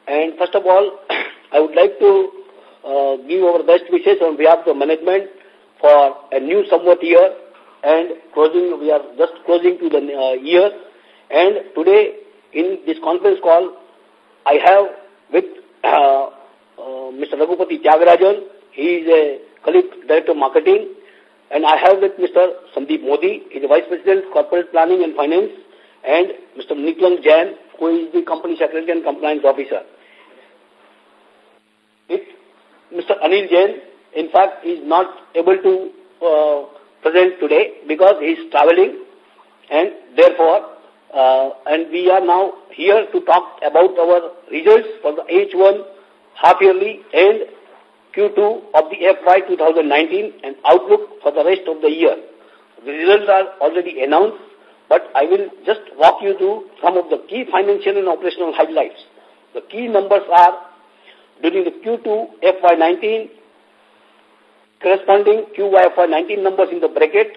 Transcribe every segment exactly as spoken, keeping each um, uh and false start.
And first of all, I would like to uh, give our best wishes on behalf of the management for a new Samvat year, and closing, we are just closing to the uh, year. And today, in this conference call, I have with uh, uh, Mister Raghupati Tyagarajan. He is a colleague director of marketing. And I have with Mister Sandeep Modi, he is the Vice President, Corporate Planning and Finance, and Mister Niklang Jain, who is the Company Secretary and Compliance Officer. It, Mister Anil Jain, in fact, is not able to uh, present today because he is traveling, and therefore, uh, and we are now here to talk about our results for the H one half-yearly and Q two of the F Y twenty nineteen and outlook for the rest of the year. The results are already announced, but I will just walk you through some of the key financial and operational highlights. The key numbers are, during the Q two F Y nineteen, corresponding Q Y F Y nineteen numbers in the bracket,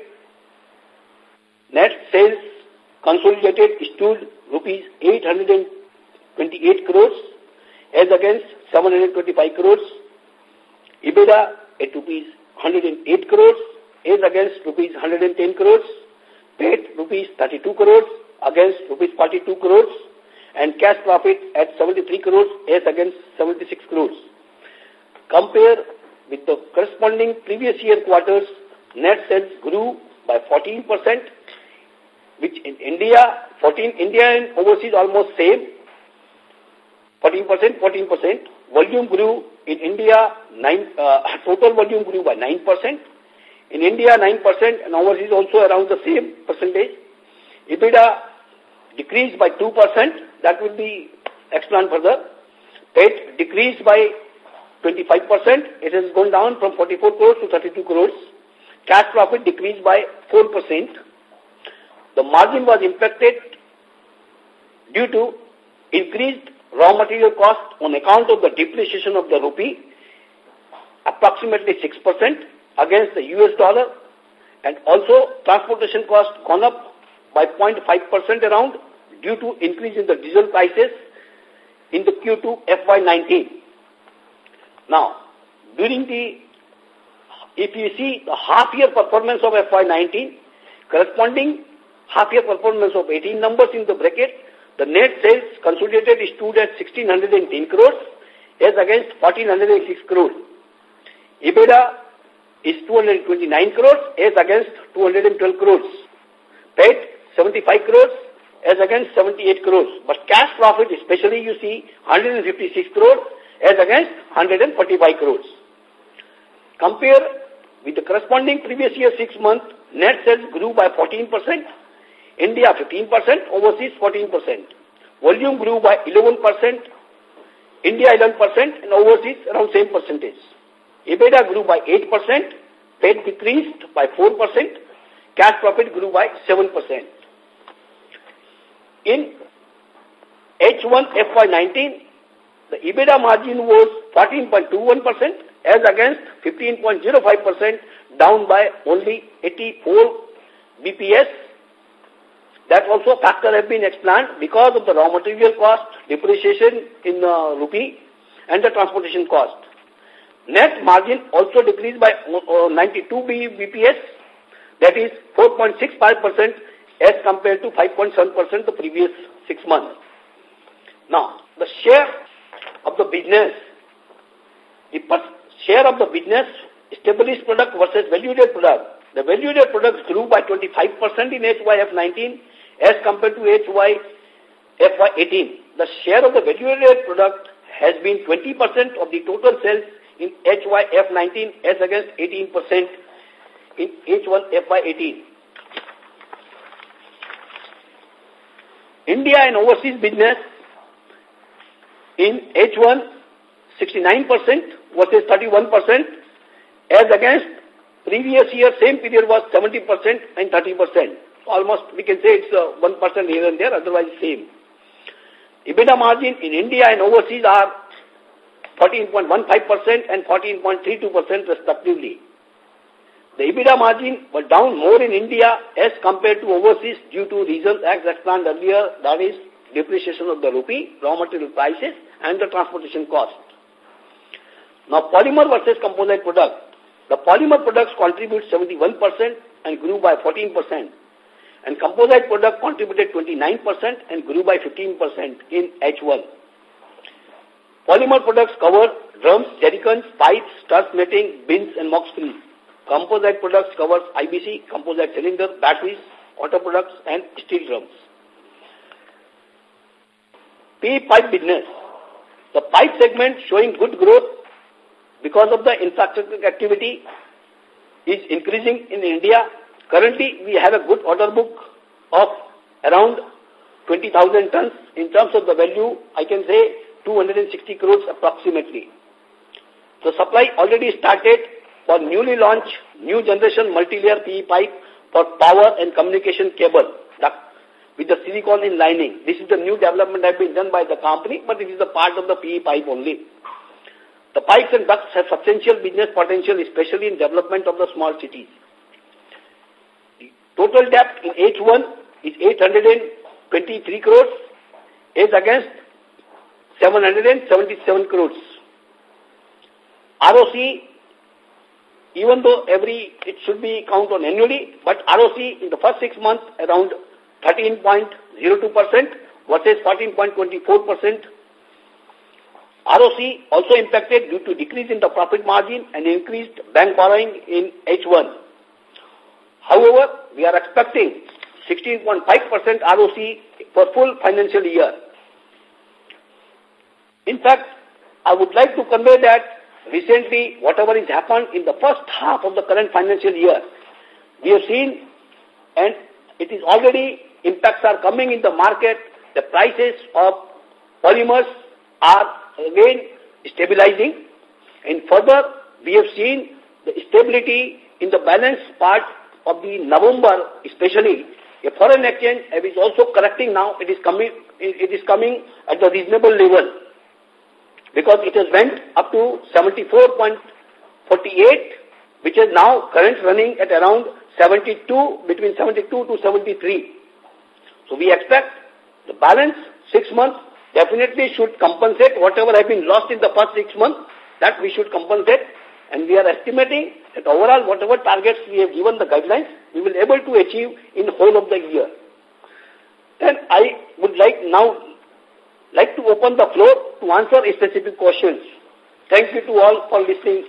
net sales consolidated stood rupees eight hundred twenty-eight crores as against seven hundred twenty-five crores. EBITDA at rupees one hundred eight crores as against rupees one hundred ten crores. P A T rupees thirty-two crores against rupees forty-two crores. And cash profit at seventy-three crores as against seventy-six crores. Compare with the corresponding previous year quarters, net sales grew by fourteen percent, which in India, fourteen, India and overseas almost same, fourteen percent, fourteen percent. Volume grew in India, nine, uh, total volume grew by nine percent. In India, nine percent, and overseas also around the same percentage. EBITDA decreased by two percent. That will be explained further. P A T decreased by twenty-five percent. It has gone down from forty-four crores to thirty-two crores. Cash profit decreased by four percent. The margin was impacted due to increased raw material cost on account of the depreciation of the rupee, approximately six percent against the U S dollar, and also transportation cost gone up by zero point five percent around due to increase in the diesel prices in the Q two F Y nineteen. Now, during the, if you see the half-year performance of F Y nineteen, corresponding half-year performance of eighteen numbers in the bracket, the net sales consolidated stood at one thousand six hundred ten crores as against one thousand four hundred six crores. EBITDA is two hundred twenty-nine crores as against two hundred twelve crores. P A T seventy-five crores as against seventy-eight crores. But cash profit, especially you see one hundred fifty-six crores as against one hundred forty-five crores. Compare with the corresponding previous year six months, net sales grew by fourteen percent. India fifteen percent, overseas fourteen percent. Volume grew by eleven percent, India eleven percent, and overseas around same percentage. EBITDA grew by eight percent, P A T decreased by four percent, cash profit grew by seven percent. In H one F Y nineteen, the EBITDA margin was fourteen point two one percent as against fifteen point zero five percent, down by only eighty-four B P S. That also factor have been explained because of the raw material cost, depreciation in uh, rupee, and the transportation cost. Net margin also decreased by uh, ninety-two B P S, that is four point six five percent as compared to five point seven percent the previous six months. Now, the share of the business, the share of the business, established product versus value-added product. The value-added products grew by twenty-five percent in H Y F nineteen as compared to H Y F Y eighteen. The share of the value-added product has been twenty percent of the total sales in H Y F nineteen as against eighteen percent in H one F Y eighteen. India and overseas business in H one, sixty-nine percent versus thirty-one percent as against previous year same period was seventy percent and thirty percent. Almost we can say it's uh, one percent here and there, otherwise same. EBITDA margin in India and overseas are fourteen point one five percent and fourteen point three two percent respectively. The EBITDA margin was down more in India as compared to overseas due to reasons as explained earlier, that is depreciation of the rupee, raw material prices, and the transportation cost. Now, polymer versus composite product. The polymer products contribute seventy-one percent and grew by fourteen percent. And composite product contributed twenty-nine percent and grew by fifteen percent in H one. Polymer products cover drums, jerrycans, pipes, truss netting, bins, and mock screens. Composite products covers I B C, composite cylinder, batteries, auto products, and steel drums. P E pipe business. The pipe segment showing good growth because of the infrastructure activity is increasing in India. Currently, we have a good order book of around twenty thousand tons. In terms of the value, I can say two hundred sixty crores approximately. The supply already started for newly launched new generation multi-layer P E pipe for power and communication cable duct with the silicone in lining. This is the new development that has been done by the company, but it is a part of the P E pipe only. The pipes and ducts have substantial business potential, especially in development of the small cities. The total debt in H one is eight hundred twenty-three crores as against seven hundred seventy-seven crores. R O C, even though every, it should be count on annually, but R O C in the first six months around thirteen point zero two percent versus fourteen point two four percent. R O C also impacted due to decrease in the profit margin and increased bank borrowing in H one. However, we are expecting sixteen point five percent R O C for full financial year. In fact, I would like to convey that recently, whatever has happened in the first half of the current financial year, we have seen, and it is already, impacts are coming in the market, the prices of polymers are again stabilizing, and further we have seen the stability in the balance part of the November, especially a foreign exchange is also correcting now. It is coming, it is coming at a reasonable level because it has went up to seventy-four point four eight, which is now current running at around seventy-two, between seventy-two to seventy-three. So we expect the balance six months definitely should compensate whatever has been lost in the first six months, that we should compensate, and we are estimating that overall whatever targets we have given the guidelines, we will be able to achieve in the whole of the year. Then I would like now like to open the floor to answer specific questions. Thank you to all for listening.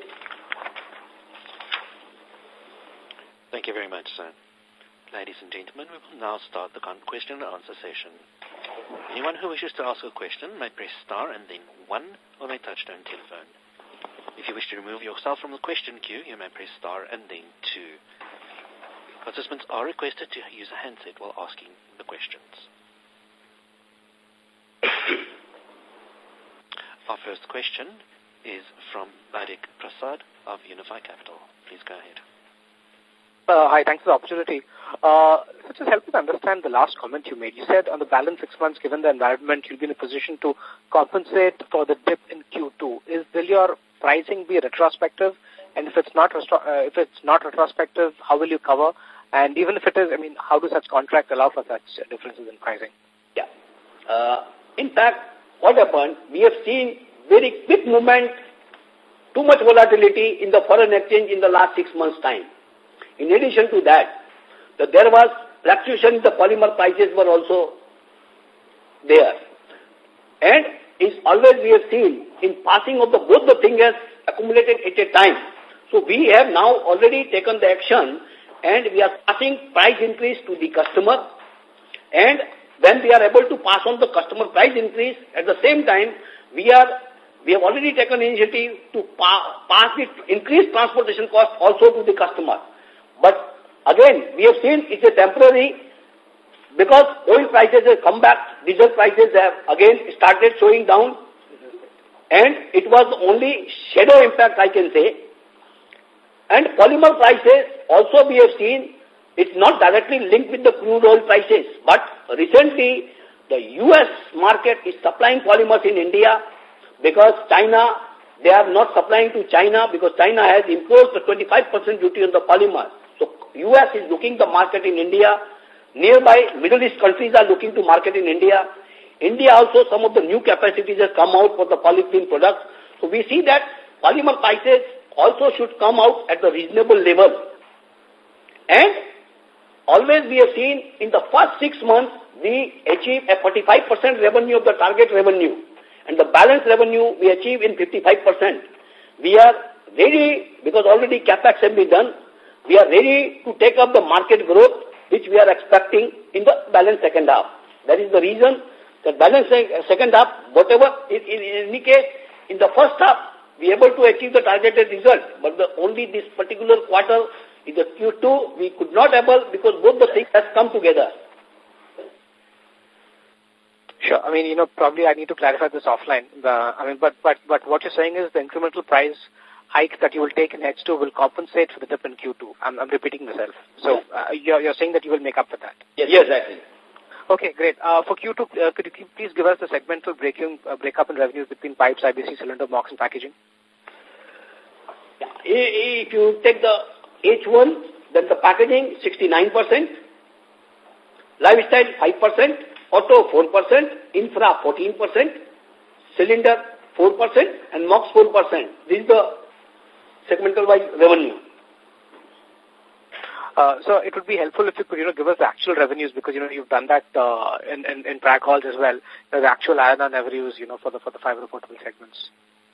Thank you very much, sir. Ladies and gentlemen, we will now start the question and answer session. Anyone who wishes to ask a question may press star and then one on their touchtone telephone. If you wish to remove yourself from the question queue, you may press star and then two. Participants are requested to use a handset while asking the questions. Our first question is from Baidik Prasad of Unifi Capital. Please go ahead. Uh, hi, thanks for the opportunity. Uh, so just help us understand the last comment you made. You said on the balance six months, given the environment, you'll be in a position to compensate for the dip in Q two. Is will your pricing be retrospective? And if it's not uh, if it's not retrospective, how will you cover? And even if it is, I mean, how does such contract allow for such differences in pricing? Yeah. Uh, in fact, what happened? We have seen very quick movement, too much volatility in the foreign exchange in the last six months' time. In addition to that, the, there was fluctuation in the polymer prices were also there. And it's always we have seen in passing of the both the things has accumulated at a time. So we have now already taken the action and we are passing price increase to the customer. And when we are able to pass on the customer price increase, at the same time, we are we have already taken initiative to pa pass the increased transportation cost also to the customer. But again, we have seen it's a temporary, because oil prices have come back, diesel prices have again started showing down, and it was only shadow impact, I can say. And polymer prices also we have seen, it's not directly linked with the crude oil prices, but recently the U S market is supplying polymers in India because China, they are not supplying to China because China has imposed the twenty-five percent duty on the polymers. So U S is looking the market in India. Nearby Middle East countries are looking to market in India. India also, some of the new capacities have come out for the polyethylene products. So we see that polymer prices also should come out at the reasonable level. And always we have seen in the first six months, we achieve a forty-five percent revenue of the target revenue. And the balance revenue we achieve in fifty-five percent. We are ready, because already capex have been done, we are ready to take up the market growth, which we are expecting in the balance second half. That is the reason that balance second half, whatever, in, in, in any case, in the first half, we are able to achieve the targeted result. But the, only this particular quarter, in the Q two, we could not able, because both the things has come together. Sure. I mean, you know, probably I need to clarify this offline. Uh, I mean, but, but, but what you're saying is the incremental price hike that you will take in H two will compensate for the dip in Q two. I'm, I'm repeating myself. So uh, you're, you're saying that you will make up for that. Yes, yes, exactly. Okay, great. Uh, for Q two, uh, could you please give us the segmental breaking, uh, breakup in revenues between pipes, I B C, cylinder, M O X, and packaging? Yeah. If you take the H one, then the packaging, sixty-nine percent, lifestyle, five percent, auto, four percent, infra, fourteen percent, cylinder, four percent, and M O X, four percent. This is the segmental-wise revenue. Uh, so it would be helpful if you could, you know, give us the actual revenues, because, you know, you've done that uh, in, in, in prac halls as well. You know, the actual iron and revenues, you know, for the, for the five reportable segments.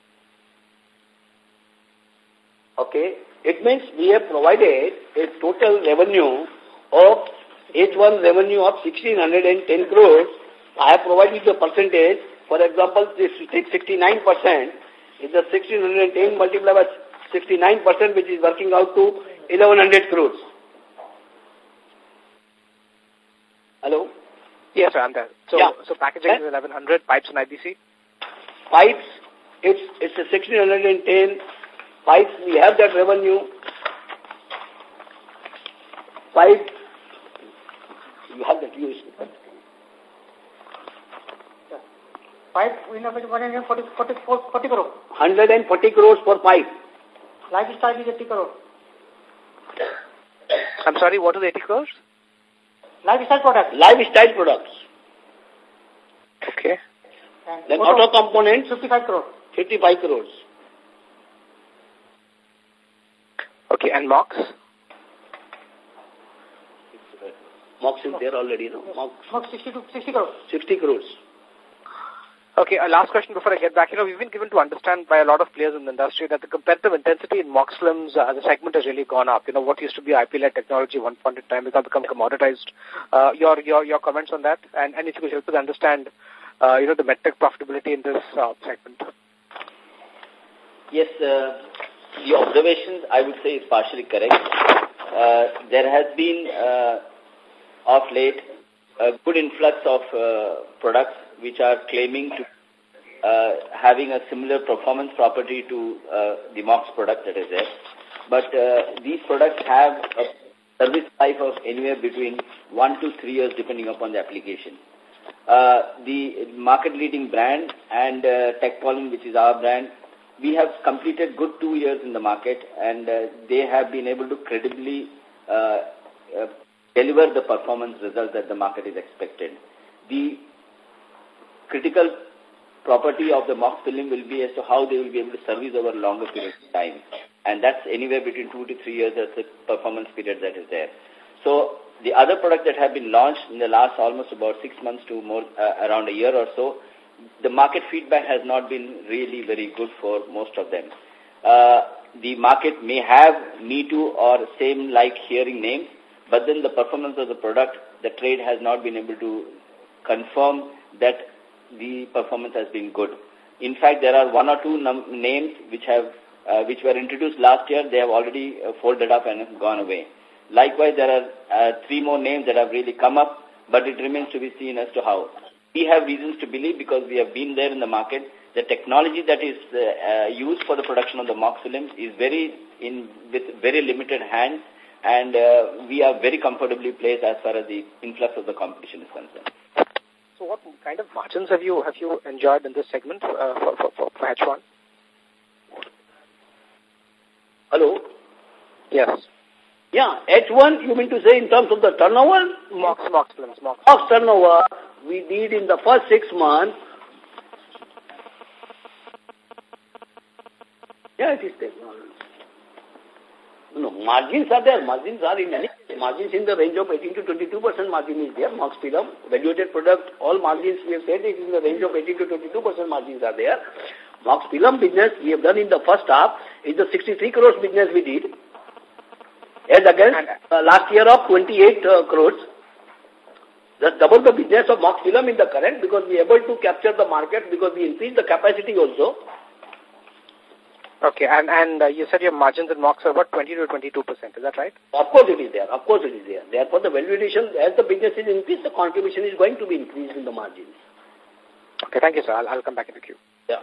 Okay. It means we have provided a total revenue of H one revenue of one thousand six hundred ten crores. I have provided the percentage. For example, this take sixty-nine percent. Is the one thousand six hundred ten multiplied by sixty-nine percent, which is working out to eleven hundred crores. Hello? Yes, sir, I'm there. So, yeah. so packaging is eleven hundred, pipes and I B C? Pipes, it's, it's a one thousand six hundred ten. Pipes, we have that revenue. Pipe, you have that use. Pipe, we know one hundred forty, forty, forty crore. one hundred forty crores for pipe. Lifestyle is eighty crore. I'm sorry, what is eighty crores? Lifestyle products. Lifestyle products. Okay. And then auto, auto components. fifty-five crore. fifty-five crores. Okay, and M O X? M O X is there already, no? M O X. M O X sixty to sixty crores. sixty crores. Okay, a last question before I get back. You know, we've been given to understand by a lot of players in the industry that the competitive intensity in M O X films, uh, the segment has really gone up. You know, what used to be I P-led technology one point in time has now become commoditized. Uh, your, your, your comments on that? And, and if you could help us understand, uh, you know, the medtech profitability in this uh, segment. Yes, uh, the observations, I would say, is partially correct. Uh, there has been, uh, of late, a good influx of uh, products which are claiming to uh, having a similar performance property to uh, the M O X product that is there. But uh, these products have a service life of anywhere between one to three years depending upon the application. Uh, the market-leading brand and uh, Tech-Polymer, which is our brand, we have completed good two years in the market, and uh, they have been able to credibly uh, uh, deliver the performance results that the market is expected. The critical property of the M O X film will be as to how they will be able to service over a longer period of time. And that's anywhere between two to three years as the performance period that is there. So the other products that have been launched in the last almost about six months to more uh, around a year or so, the market feedback has not been really very good for most of them. Uh, the market may have me too or same like hearing names, but then the performance of the product, the trade has not been able to confirm that the performance has been good. In fact, there are one or two num names which have uh, which were introduced last year. They have already uh, folded up and have gone away. Likewise, there are uh, three more names that have really come up, but it remains to be seen as to how. We have reasons to believe, because we have been there in the market, the technology that is uh, uh, used for the production of the M O X films is very in with very limited hands, and uh, we are very comfortably placed as far as the influx of the competition is concerned. So what kind of margins have you have you enjoyed in this segment uh, for, for, for, for H one? Hello? Yes. Yeah, H one, you mean to say in terms of the turnover? Mox, Mox films, Mox. Mox turnover, we did in the first six months. Yeah, it is there. No, no, margins are there. Margins are in any margins in the range of eighteen to twenty-two percent margin is there. Mox film, value-added product, all margins we have said it is in the range of eighteen to twenty-two percent margins are there. Mox film business we have done in the first half is the sixty-three crores business we did. As against uh, last year of twenty-eight uh, crores. Just double the business of Mox film in the current because we are able to capture the market because we increased the capacity also. Okay, and, and uh, you said your margins in Mox are about twenty to twenty-two percent, is that right? Of course it is there, of course it is there. Therefore the value addition, as the business is increased, the contribution is going to be increased in the margins. Okay, thank you, sir. I'll, I'll come back in the queue. Yeah.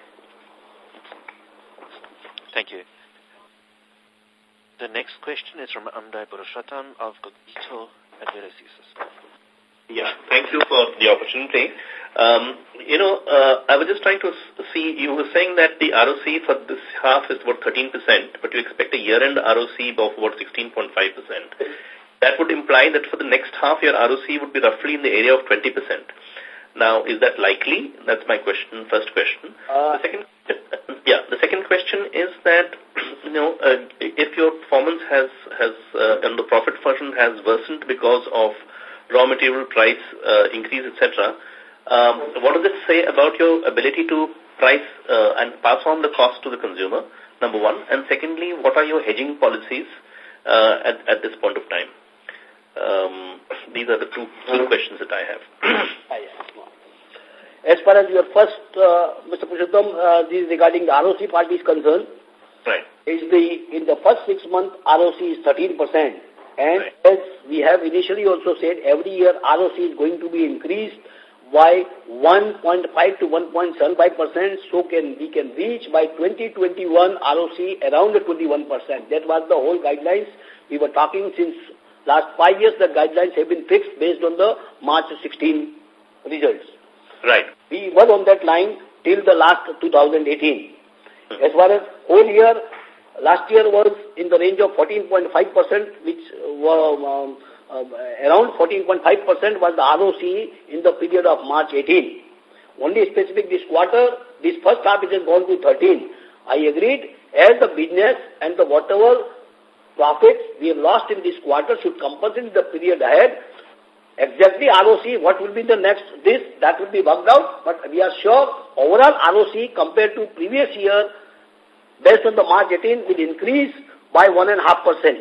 Thank you. The next question is from Amday Purushottam of Cogito Advertises. Yeah, thank you for the opportunity. Um, you know, uh, I was just trying to see, you were saying that the R O C for this half is about thirteen percent, but you expect a year-end R O C of about sixteen point five percent. That would imply that for the next half, your R O C would be roughly in the area of twenty percent. Now, is that likely? That's my question, first question. Uh, the second, yeah, the second question is that, you know, uh, if your performance has, has uh, and the profit margin has worsened because of raw material price uh, increase, et cetera, um, what does it say about your ability to price uh, and pass on the cost to the consumer, number one? And secondly, what are your hedging policies uh, at, at this point of time? Um, these are the two key questions that I have. As far as your first, uh, Mister Purushottam, uh, this is regarding the R O C part is concerned. Right. Is the, in the first six months, R O C is thirteen percent. And right. as we have initially also said, every year R O C is going to be increased by one point five to one point seven five percent. So can we can reach by twenty twenty-one R O C around the twenty-one percent. That was the whole guidelines. We were talking since last five years, the guidelines have been fixed based on the March sixteenth results. Right. We were on that line till the last two thousand eighteen. Hmm. As far as whole year, last year was in the range of fourteen point five percent, which were um, uh, around fourteen point five percent was the R O C in the period of March eighteenth. Only specific this quarter, this first half it has gone to thirteen. I agreed, as the business and the whatever profits we have lost in this quarter should compensate the period ahead. Exactly R O C, what will be the next, this, that will be worked out, but we are sure overall R O C compared to previous year, based on the March eighteenth, will increase by one and a half percent.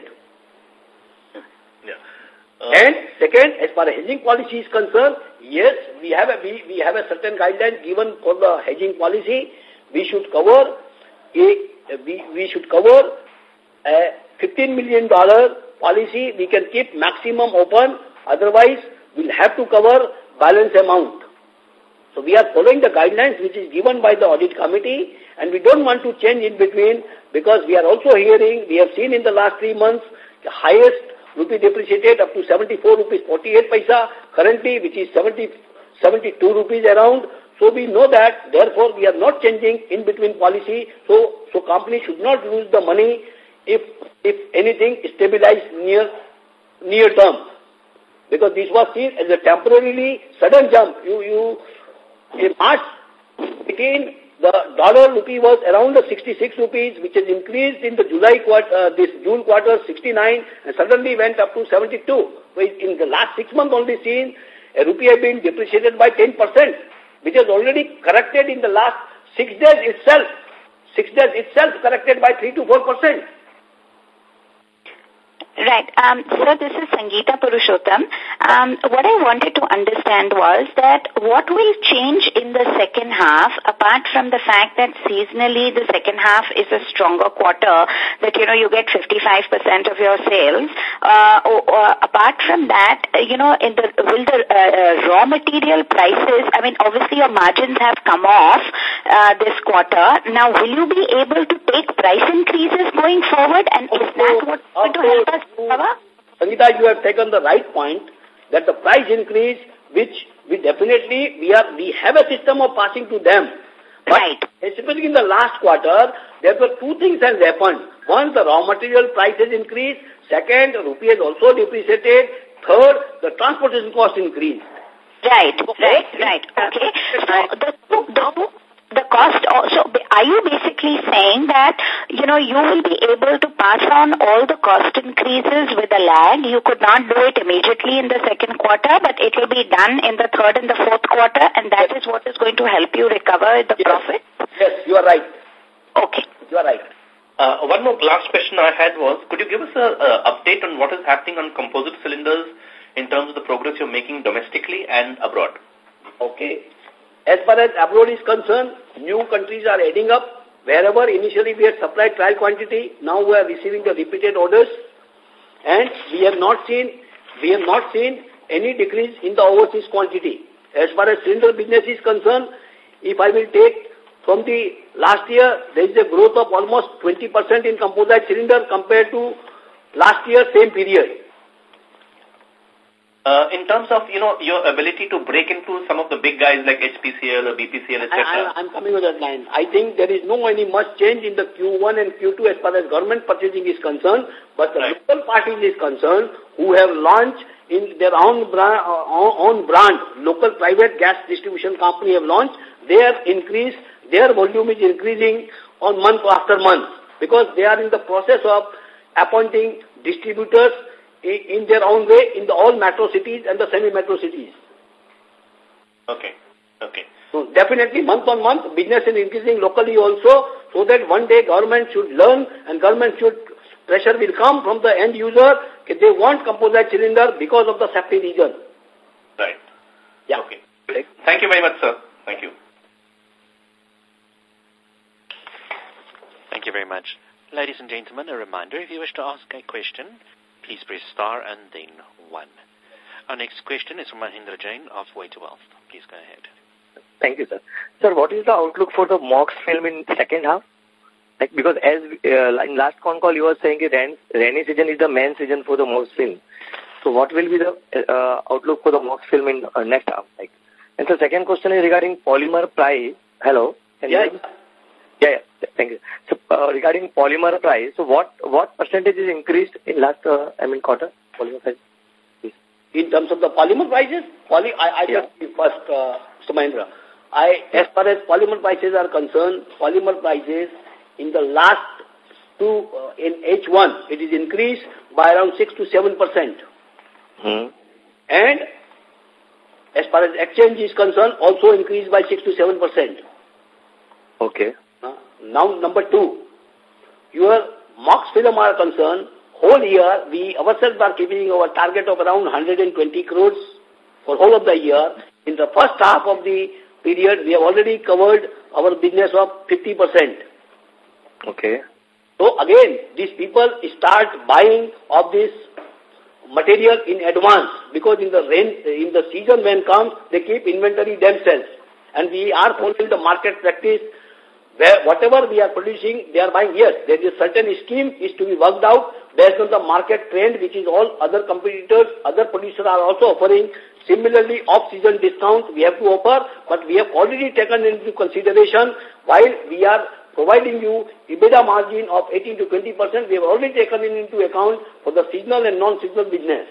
Yeah. Uh, and second, as far as hedging policy is concerned, yes, we have a we, we have a certain guideline given for the hedging policy. We should cover a we we should cover a fifteen million dollar policy. We can keep maximum open. Otherwise, we'll have to cover balance amount. So we are following the guidelines which is given by the audit committee, and we don't want to change in between because we are also hearing, we have seen in the last three months, the highest rupee depreciated up to seventy-four rupees forty-eight paisa currently, which is seventy, seventy-two rupees around. So we know that, therefore we are not changing in between policy. So, so company should not lose the money if, if anything stabilized near, near term. Because this was seen as a temporarily sudden jump. You, you, in March eighteenth, the dollar rupee was around the sixty-six rupees, which has increased in the July quarter, uh, this June quarter, sixty-nine, and suddenly went up to seventy-two. So in the last six months only seen, a rupee has been depreciated by ten percent, which has already corrected in the last six days itself. Six days itself corrected by three to four percent. Right. Um, so this is Sangeeta Purushottam. Um, what I wanted to understand was that what will change in the second half, apart from the fact that seasonally the second half is a stronger quarter, that, you know, you get fifty-five percent of your sales. Uh, or, or apart from that, you know, in the, will the uh, uh, raw material prices, I mean, obviously your margins have come off uh, this quarter. Now, will you be able to take price increases going forward? And is that what's going to help us? Sangeeta, you have taken the right point that the price increase, which we definitely, we are, we have a system of passing to them. But right. especially in the last quarter, there were two things has happened. One, the raw material prices increase. Second, rupee has also depreciated. Third, the transportation cost increased. Right, right, right. Okay. So the, the, the cost also, are you basically saying that, you know, you will be able to pass on all the cost increases with a lag? You could not do it immediately in the second quarter, but it will be done in the third and the fourth quarter, and that yes. is what is going to help you recover the yes. profit? Yes, you are right. Okay. You are right. Uh, one more last question I had was, could you give us an update on what is happening on composite cylinders in terms of the progress you're making domestically and abroad? Okay. As far as abroad is concerned, new countries are adding up. Wherever initially we had supplied trial quantity, now we are receiving the repeated orders, and we have not seen we have not seen any decrease in the overseas quantity. As far as cylinder business is concerned, if I will take from the last year, there is a growth of almost twenty percent in composite cylinder compared to last year same period. Uh, in terms of, you know, your ability to break into some of the big guys like H P C L or B P C L, et cetera. I, I'm coming with that line. I think there is no any much change in the Q one and Q two as far as government purchasing is concerned, but the right. local parties is concerned who have launched in their own brand, uh, own brand, local private gas distribution company have launched, their increase, their volume is increasing on month after month because they are in the process of appointing distributors in their own way in the all metro cities and the semi-metro cities. Okay, okay. So definitely month on month, business is increasing locally also, so that one day government should learn and government should, pressure will come from the end user, if they want composite cylinder because of the safety reason. Right. Yeah. Okay. Thank you very much, sir. Thank you. Thank you very much. Ladies and gentlemen, a reminder, if you wish to ask a question, please press star and then one. Our next question is from Mahindra Jain of Way to Wealth. Please go ahead. Thank you, sir. Sir, what is the outlook for the M O X film in second half? Like, because as uh, in last con call you were saying that rain, rainy season is the main season for the M O X film. So what will be the uh, outlook for the M O X film in uh, next half? Like, and the second question is regarding polymer price. Hello? Can yes. you Yeah, yeah, thank you. So, uh, regarding polymer price, so what what percentage is increased in last, uh, I mean, quarter, polymer price? Please. In terms of the polymer prices, poly, I, I yeah. just first, uh, Mister Mahindra, I, as far as polymer prices are concerned, polymer prices in the last two, uh, in H one, it is increased by around six to seven percent. Hmm. And as far as exchange is concerned, also increased by six to seven percent. Okay. Uh, now, number two, your M O X film are concerned, whole year, we ourselves are keeping our target of around one hundred twenty crores for whole of the year. In the first half of the period, we have already covered our business of fifty percent. Okay. So again, these people start buying of this material in advance because in the rain, in the season when comes, they keep inventory themselves. And we are following the market practice where whatever we are producing, they are buying. Yes, there is a certain scheme is to be worked out based on the market trend, which is all other competitors, other producers are also offering. Similarly, off-season discounts we have to offer, but we have already taken into consideration while we are providing you EBITDA margin of eighteen to twenty percent, we have already taken into account for the seasonal and non-seasonal business.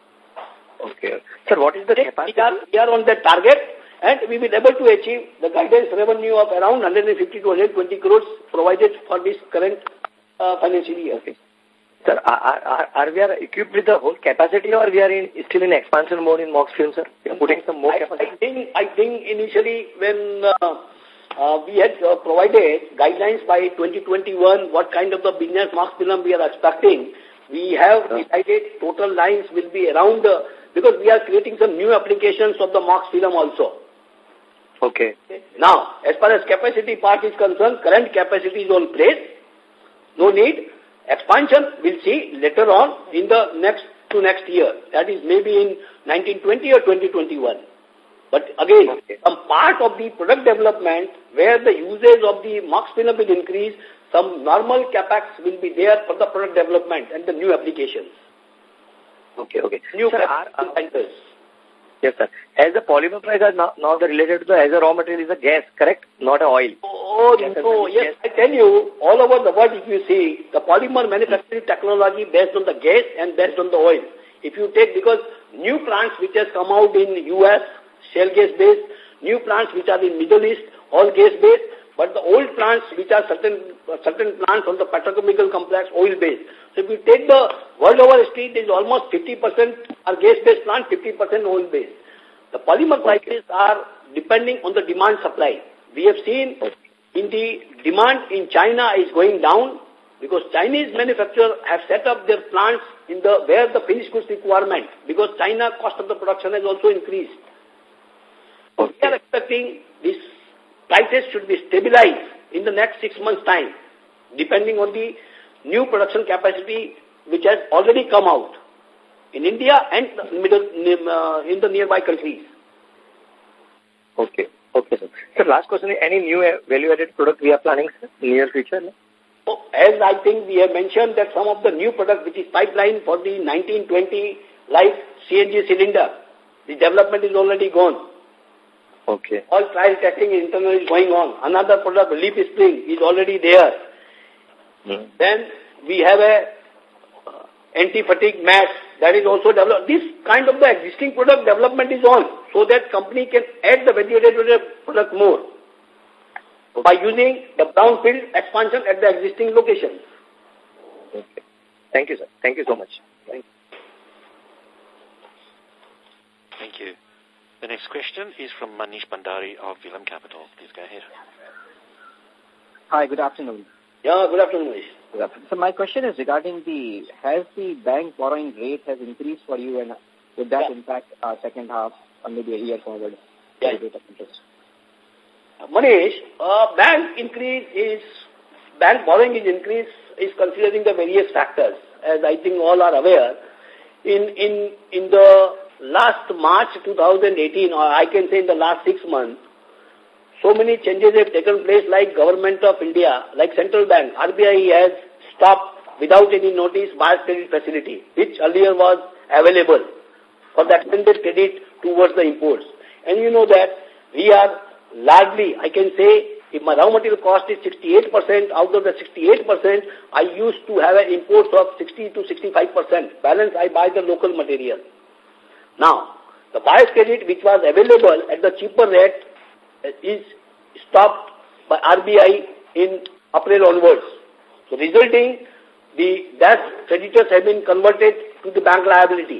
Okay. Sir, what is the capacity? We are, we are on that target. And we will be able to achieve the guidance revenue of around one hundred fifty to one hundred twenty crores provided for this current uh, financial year. Okay. Sir, are, are, are we are equipped with the whole capacity or we are in, still in expansion mode in M O X film, sir? We are putting some more I, capacity? I think, I think initially when uh, uh, we had uh, provided guidelines by twenty twenty-one, what kind of the business M O X film we are expecting, we have yeah. decided total lines will be around, uh, because we are creating some new applications of the M O X film also. Okay. Now, as far as capacity part is concerned, current capacity is on place. No need. Expansion we'll see later on in the next to next year. That is maybe in nineteen twenty or twenty twenty-one. But again, okay. some part of the product development where the usage of the M O X film will increase, some normal capex will be there for the product development and the new applications. Okay, okay. New sir, are, uh, centers. Yes, sir. As the polymer price is now, now the related to the as a raw material is a gas, correct? Not a oil. Oh, no, yes, I tell you, all over the world, if you see, the polymer manufacturing technology based on the gas and based on the oil. If you take, because new plants which has come out in U S, shale gas based, new plants which are in Middle East, all gas based, but the old plants which are certain certain plants on the petrochemical complex, oil based. So if you take the world over history, there is almost fifty percent are gas based plants, fifty percent oil based. The polymer prices are depending on the demand supply. We have seen in the demand in China is going down because Chinese manufacturers have set up their plants in the where the finished goods requirement, because China cost of the production has also increased. Okay. We are expecting these prices should be stabilized in the next six months' time, depending on the new production capacity which has already come out in India and middle, uh, in the nearby countries. Okay. Okay, sir. So last question, any new value-added product we are planning, sir, in near future? So, as I think we have mentioned that some of the new products which is pipeline for the nineteen twenty like C N G cylinder, the development is already gone. Okay. All trial testing internally is going on. Another product, leaf spring, is already there. Mm. Then we have a uh, anti-fatigue mat that is also developed. This kind of the existing product development is on, so that company can add the value-added product more okay. by using the brownfield expansion at the existing locations. Okay. Thank you, sir. Thank you so much. Thank you. Thank you. The next question is from Manish Bhandari of Villam Capital. Please go ahead. Hi, good afternoon. Yeah, good afternoon, Manish. Good afternoon. So my question is regarding the, has the bank borrowing rate has increased for you, and would that yeah. impact uh, second half or maybe a year forward? Yeah. The rate of interest? Uh, Manish, uh, bank increase is, bank borrowing is increase is considering the various factors, as I think all are aware. In, in, in the last March two thousand eighteen, or I can say in the last six months, so many changes have taken place, like Government of India, like Central Bank, R B I has stopped without any notice buyer's credit facility, which earlier was available for the extended credit towards the imports. And you know that we are largely, I can say, if my raw material cost is sixty-eight percent, out of the sixty-eight percent, I used to have an imports of sixty to sixty-five percent. Balance, I buy the local material. Now, the buyer's credit which was available at the cheaper rate is stopped by R B I in April onwards. So, resulting, the that creditors have been converted to the bank liability.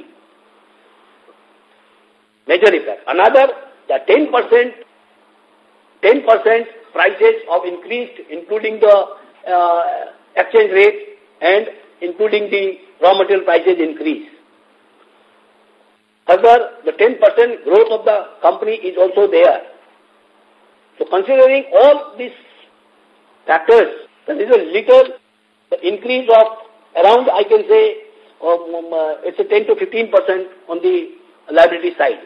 Major effect. Another, the ten percent, ten percent prices of increased, including the uh, exchange rate and including the raw material prices increase. Further, the ten percent growth of the company is also there. So, considering all these factors, there is a little increase of around, I can say, um, uh, it's a ten to fifteen percent on the liability side.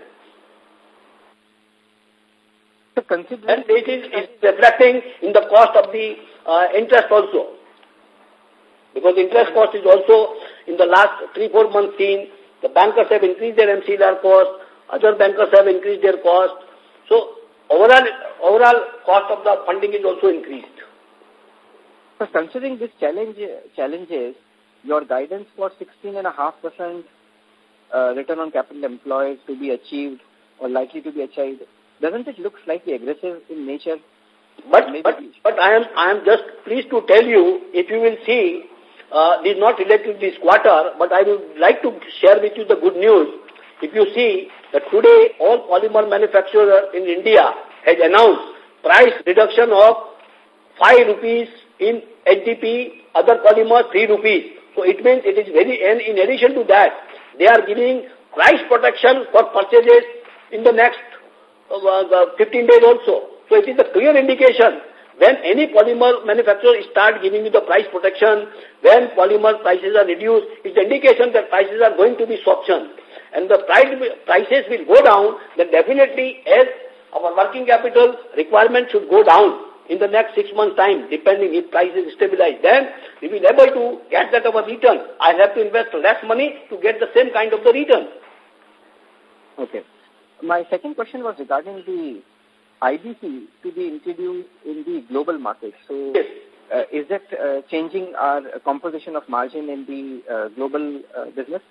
So, considering and this is, is reflecting in the cost of the uh, interest also. Because interest cost is also, in the last three, four months seen, the bankers have increased their M C L R cost, other bankers have increased their cost. So, overall, overall cost of the funding is also increased. So, considering this challenge, challenges, your guidance for sixteen point five percent uh, return on capital employed to be achieved or likely to be achieved, doesn't it look slightly aggressive in nature? But, but, but I am, I am just pleased to tell you, if you will see, Uh, this is not related to this quarter, but I would like to share with you the good news. If you see that today all polymer manufacturers in India has announced price reduction of five rupees in H D P, other polymers three rupees. So it means it is very, and in addition to that, they are giving price protection for purchases in the next uh, fifteen days also. So it is a clear indication. When any polymer manufacturer start giving you the price protection, when polymer prices are reduced, it's the indication that prices are going to be softened. And the price, prices will go down, then definitely as our working capital requirement should go down in the next six months' time, depending if prices stabilize. Then we will be able to get that our return. I have to invest less money to get the same kind of the return. Okay. My second question was regarding the I B C to be introduced in the global market. So yes. uh, is that uh, changing our composition of margin in the uh, global uh, business?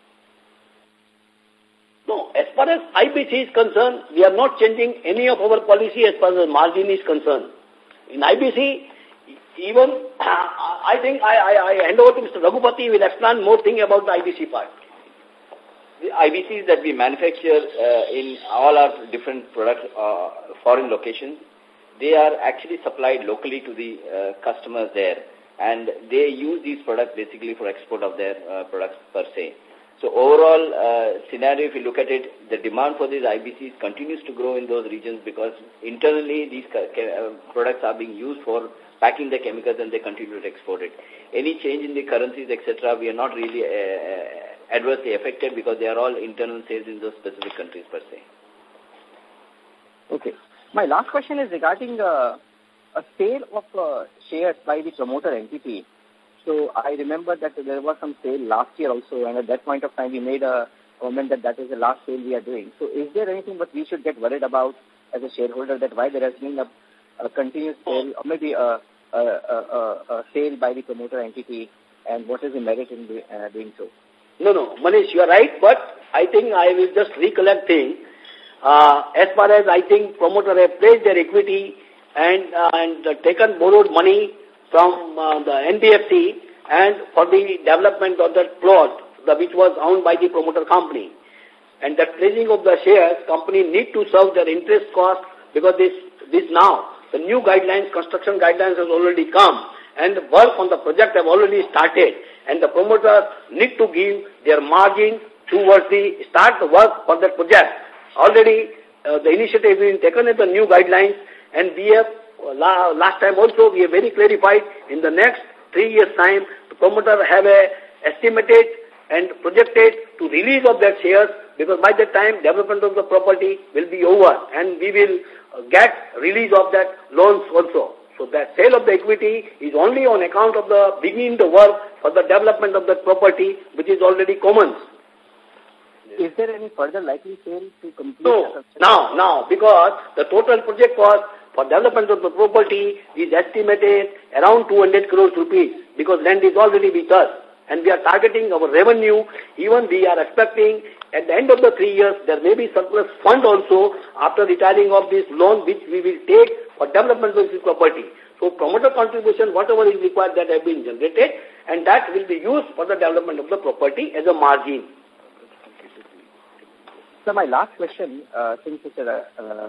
No, as far as I B C is concerned, we are not changing any of our policy as far as margin is concerned. In I B C, even, uh, I think I, I, I hand over to Mister Raghupati will explain more thing about the I B C part. The I B Cs that we manufacture uh, in all our different product uh, foreign locations, they are actually supplied locally to the uh, customers there, and they use these products basically for export of their uh, products per se. So overall uh, scenario, if you look at it, the demand for these I B Cs continues to grow in those regions because internally these uh, products are being used for packing the chemicals and they continue to export it. Any change in the currencies, et cetera, we are not really uh, adversely affected because they are all internal sales in those specific countries per se. Okay. My last question is regarding uh, a sale of uh, shares by the promoter entity. So I remember that there was some sale last year also, and at that point of time we made a comment that that is the last sale we are doing. So is there anything that we should get worried about as a shareholder, that why there has been a, a continuous sale, or maybe a, a, a, a sale by the promoter entity, and what is the merit in the, uh, doing so? No, no, Manish, you are right, but I think I will just recollect thing. Uh, as far as I think promoter have placed their equity and, uh, and uh, taken borrowed money from uh, the N B F C and for the development of that plot, the, which was owned by the promoter company. And that placing of the shares, company need to serve their interest cost because this, this now, the new guidelines, construction guidelines has already come and the work on the project have already started and the promoter need to give their margin towards the start the work for that project. Already uh, the initiative has been taken in the new guidelines and we have, uh, la last time also we have very clarified in the next three years time, the promoter have a estimated and projected to release of that shares because by that time development of the property will be over and we will uh, get release of that loans also. So that sale of the equity is only on account of the beginning the work for the development of that property which is already common. Is there any further likely sale to complete? No, now, now, because the total project cost for development of the property is estimated around two hundred crores rupees because land is already with us and we are targeting our revenue. Even we are expecting at the end of the three years there may be surplus fund also after retiring of this loan which we will take for development of this property. So promoter contribution, whatever is required, that have been generated and that will be used for the development of the property as a margin. So my last question, uh, since it's a, uh, uh,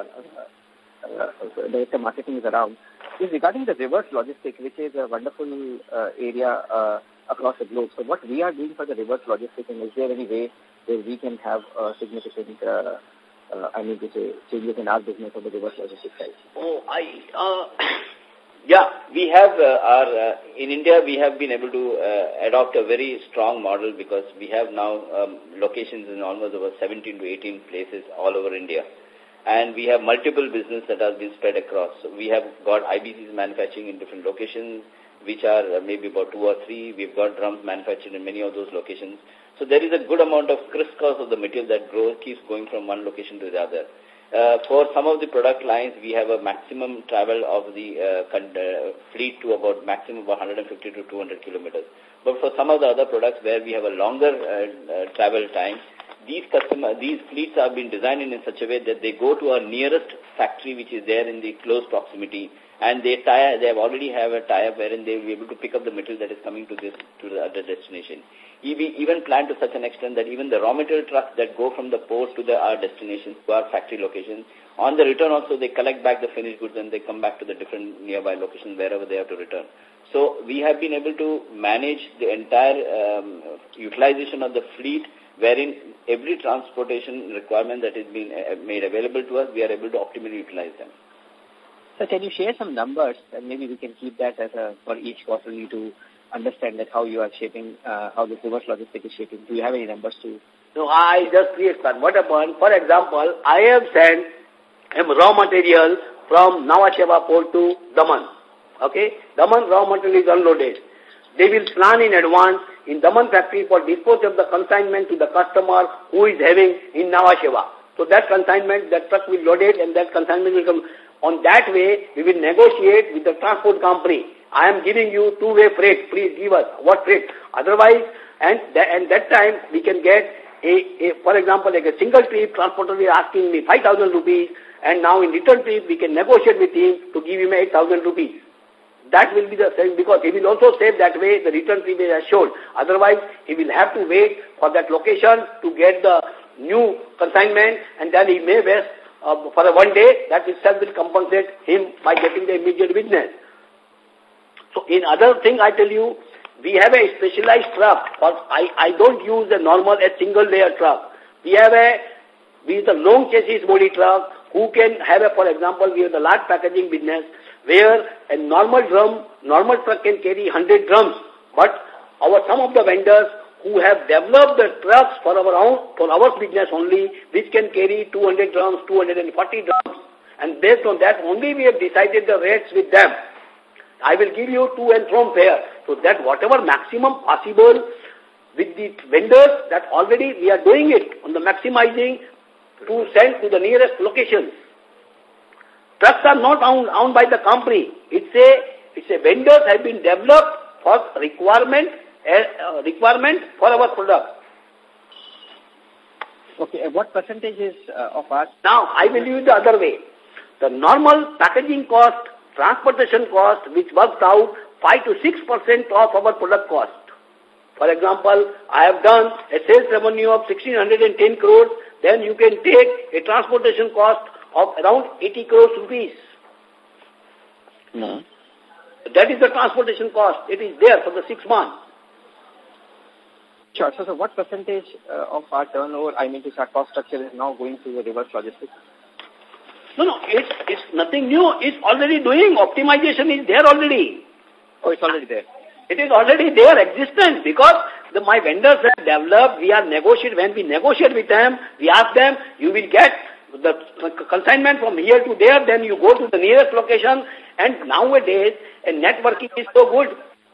uh, Director Marketing is around, is regarding the reverse logistics, which is a wonderful uh, area uh, across the globe. So what we are doing for the reverse logistics, and is there any way where we can have uh, significant, uh, uh, I mean to say, changes in our business on the reverse logistics side? Oh, I, uh, yeah, we have uh, our, uh, in India we have been able to uh, adopt a very strong model because we have now um, locations in almost over seventeen to eighteen places all over India. And we have multiple business that has been spread across. So we have got I B Cs manufacturing in different locations, which are uh, maybe about two or three. We've got drums manufactured in many of those locations. So there is a good amount of crisscross of the material that grows, keeps going from one location to the other. Uh, for some of the product lines, we have a maximum travel of the uh, uh, fleet to about maximum of one hundred fifty to two hundred kilometers. But for some of the other products where we have a longer uh, uh, travel time, these customer, these fleets have been designed in such a way that they go to our nearest factory, which is there in the close proximity, and they tie, they have already have a tie-up wherein they will be able to pick up the material that is coming to this to the other destination. We even plan to such an extent that even the raw material trucks that go from the port to the, our destinations, to our factory locations, on the return also they collect back the finished goods and they come back to the different nearby locations wherever they have to return. So we have been able to manage the entire um, utilization of the fleet, wherein every transportation requirement that is being uh, made available to us, we are able to optimally utilize them. So can you share some numbers, and maybe we can keep that as a, for each quarterly to understand that how you are shaping, uh, how this reverse logistics is shaping? Do you have any numbers to? No, I just create one. What about, for example, I have sent um, raw material from Nhava Sheva port to Daman. Okay? Daman raw material is unloaded. They will plan in advance in Daman factory for dispose of the consignment to the customer who is having in Nhava Sheva. So that consignment, that truck will load it and that consignment will come. On that way, we will negotiate with the transport company. I am giving you two-way freight. Please give us what freight. Otherwise, and that, and that time we can get a, a, for example, like a single trip transporter is asking me five thousand rupees, and now in return trip we can negotiate with him to give him eight thousand rupees. That will be the same because he will also save that way the return trip is assured. Otherwise, he will have to wait for that location to get the new consignment, and then he may waste uh, for a one day. That itself will compensate him by getting the immediate business. So in other thing, I tell you, we have a specialized truck. I, I don't use a normal, a single layer truck. We have a, we use a long chassis body truck who can have a, for example, we have the large packaging business where a normal drum, normal truck can carry one hundred drums. But our, some of the vendors who have developed the trucks for our own, for our business only, which can carry two hundred drums, two hundred forty drums. And based on that only we have decided the rates with them. I will give you to and from fare. So that whatever maximum possible with the vendors, that already we are doing it on the maximizing to send to the nearest locations. Trucks are not owned, owned by the company. It's a, it's a vendors have been developed for requirement, uh, requirement for our product. Okay, and what percentage is uh, of us? Now, I will use the other way. The normal packaging cost, transportation cost, which works out five to six percent of our product cost. For example, I have done a sales revenue of one thousand six hundred ten crores, then you can take a transportation cost of around eighty crores rupees. No. That is the transportation cost. It is there for the six months. Sure. So, so what percentage uh, of our turnover, I mean to say our cost structure, is now going through the reverse logistics? No, no, it's, it's nothing new. It's already doing. Optimization is there already. Oh, it's already there. It is already there, existent, because the, my vendors have developed, we are negotiate, when we negotiate with them, we ask them, you will get the consignment from here to there, then you go to the nearest location, and nowadays, a networking is so good.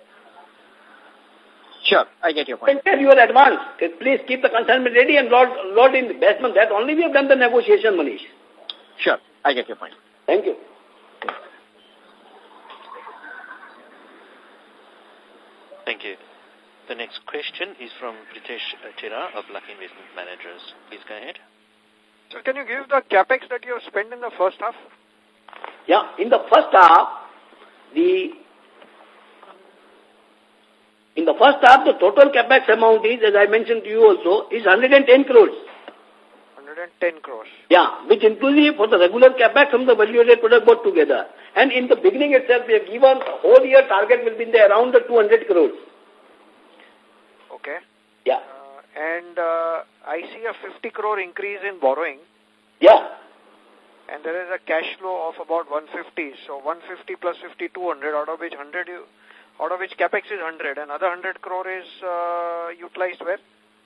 Sure, I get your point. And tell your advance, please keep the consignment ready and load, load in the basement. That only we have done the negotiation, Manish. Sure, I get your point. Thank you. Thank you. The next question is from Pritesh Chira of Lucky Investment Managers. Please go ahead. So can you give the capex that you have spent in the first half? Yeah, in the first half, the in the first half, the total capex amount is, as I mentioned to you also, is one hundred ten crores. one hundred ten crores. Yeah, which inclusive for the regular capex from the value-added product both together. And in the beginning itself, we have given the whole year target will be in the around the two hundred crores. Okay. Yeah. Uh, and uh, I see a fifty crore increase in borrowing. Yeah. And there is a cash flow of about one fifty. So one fifty plus fifty, two hundred, out of which one hundred, you, out of which capex is one hundred. Another one hundred crore is uh, utilized where?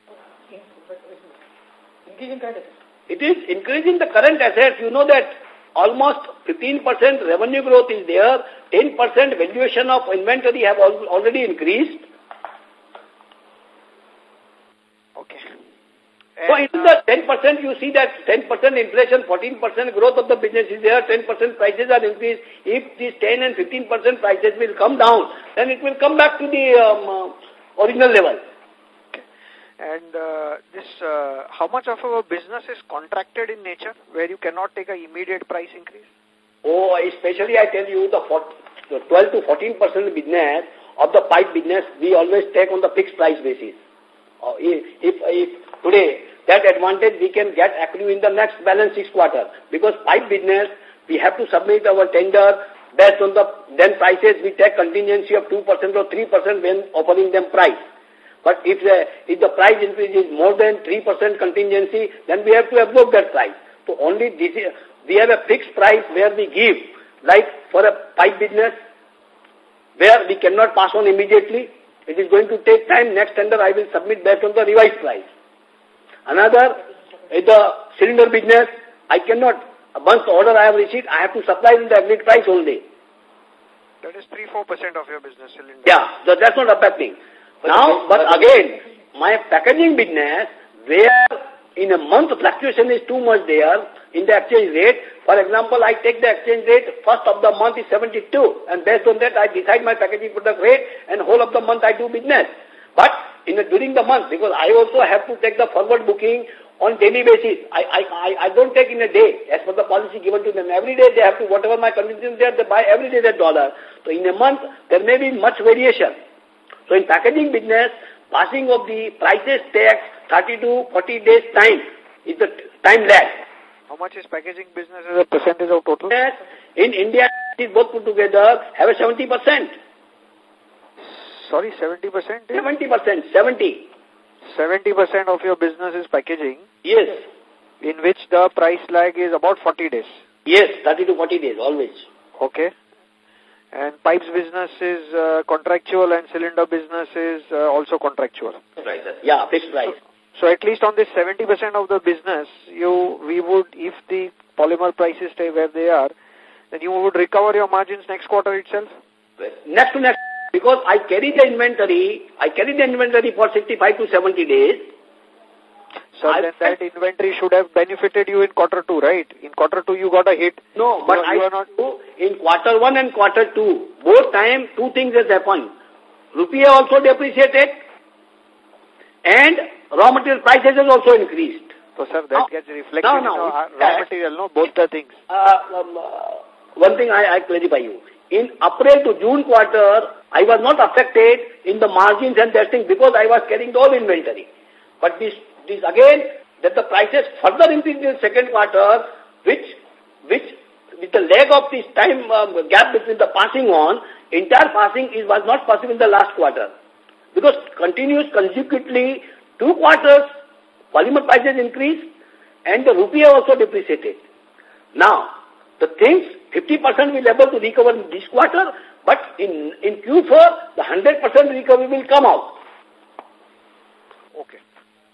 It is increasing the current assets. You know that almost fifteen percent revenue growth is there. ten percent valuation of inventory have al already increased. Okay. So in the ten percent, you see that ten percent inflation, fourteen percent growth of the business is there, ten percent prices are increased. If these ten and fifteen percent prices will come down, then it will come back to the um, uh, original level. And uh, this, uh, how much of our business is contracted in nature, where you cannot take an immediate price increase? Oh, especially I tell you, the, the twelve to fourteen percent business of the pipe business, we always take on the fixed price basis. Uh, if, if, if today, that advantage we can get accrue in the next balance six quarter. Because pipe business, we have to submit our tender based on the then prices, we take contingency of two percent or three percent when offering them price. But if the, if the price increase is more than three percent contingency, then we have to absorb that price. So only this is, we have a fixed price where we give, like for a pipe business, where we cannot pass on immediately. It is going to take time. Next tender I will submit based on the revised price. Another is the cylinder business. I cannot, once the order I have received, I have to supply in the agreed price only. That is three to four percent of your business cylinder. Yeah, so that's not affecting. Now, but again, my packaging business, where in a month, fluctuation is too much there in the exchange rate. For example, I take the exchange rate, first of the month is seventy-two, and based on that, I decide my packaging product rate, and whole of the month I do business. But in a, during the month, because I also have to take the forward booking on daily basis. I, I, I, I don't take in a day, as per the policy given to them. Every day they have to, whatever my conditions there, they buy every day that dollar. So in a month, there may be much variation. So in packaging business, passing of the prices takes thirty to forty days time. It's the time lag. How much is packaging business as a percentage of total? Yes, in India, both put together have a seventy percent. Sorry, seventy percent? seventy percent, seventy. seventy percent of your business is packaging? Yes. In which the price lag is about forty days? Yes, thirty to forty days, always. Okay. And pipes business is uh, contractual and cylinder business is uh, also contractual? Right, sir. Yeah, fixed price. So, so at least on this seventy percent of the business, you we would, if the polymer prices stay where they are, then you would recover your margins next quarter itself? Next to next, because I carry the inventory, I carry the inventory for sixty-five to seventy days. So I, then that inventory should have benefited you in quarter two, right? In quarter two you got a hit. No, but you, you I are not... in quarter one and quarter two, both time two things has happened. Rupee also depreciated and raw material prices has also increased. So sir, that now, gets reflected no, in no, raw uh, material, no? Both the things. Uh, um, uh, one thing I, I clarify you. In April to June quarter, I was not affected in the margins and that thing because I was carrying the whole inventory. But this, this again, that the prices further increased in the second quarter, which, which, with the lag of this time um, gap between the passing on, entire passing is, was not possible in the last quarter. Because continuous consecutively, two quarters, polymer prices increased and the rupee also depreciated. Now, the things, fifty percent will be able to recover in this quarter, but in, in Q four, the one hundred percent recovery will come out. Okay.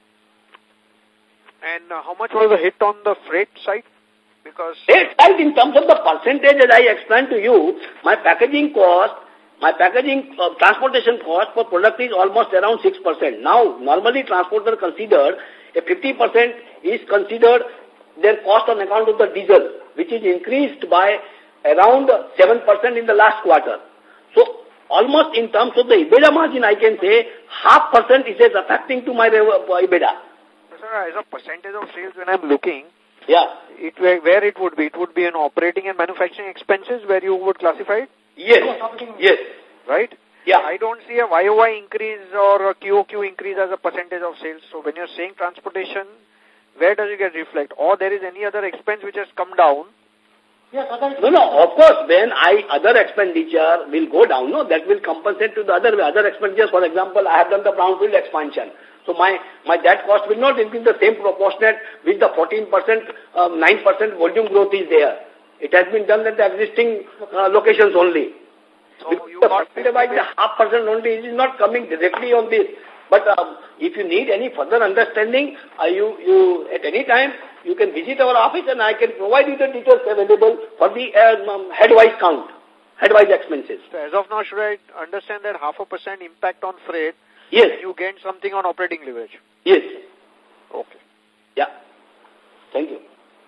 And uh, how much was the hit on the freight side? Because... Freight side, in terms of the percentage, as I explained to you, my packaging cost, my packaging uh, transportation cost for product is almost around six percent. Now, normally transporter considered, a fifty percent is considered their cost on account of the diesel, which is increased by around seven percent in the last quarter. So, almost in terms of the EBITDA margin, I can say half percent is affecting to my EBITDA. Sir, as a percentage of sales when I'm looking, yeah, it where it would be? It would be in operating and manufacturing expenses where you would classify it? Yes, yes. Right? Yeah. I don't see a Y O Y increase or a Q O Q increase as a percentage of sales. So when you're saying transportation, where does it get reflect? Or there is any other expense which has come down? Yes, other no, no, of course, when I, other expenditure will go down, no, that will compensate to the other, other expenditures. For example, I have done the brownfield expansion. So my, my that cost will not increase the same proportionate with the fourteen percent, um, nine percent volume growth is there. It has been done at the existing uh, locations only. So because you the got by the half percent only, it is not coming directly on this. But um, if you need any further understanding, uh, you, you, at any time, you can visit our office and I can provide you the details available for the um, um, headwise count, headwise expenses. So as of now, should I understand that half a percent impact on freight? Yes. You gain something on operating leverage? Yes. Okay. Yeah. Thank you.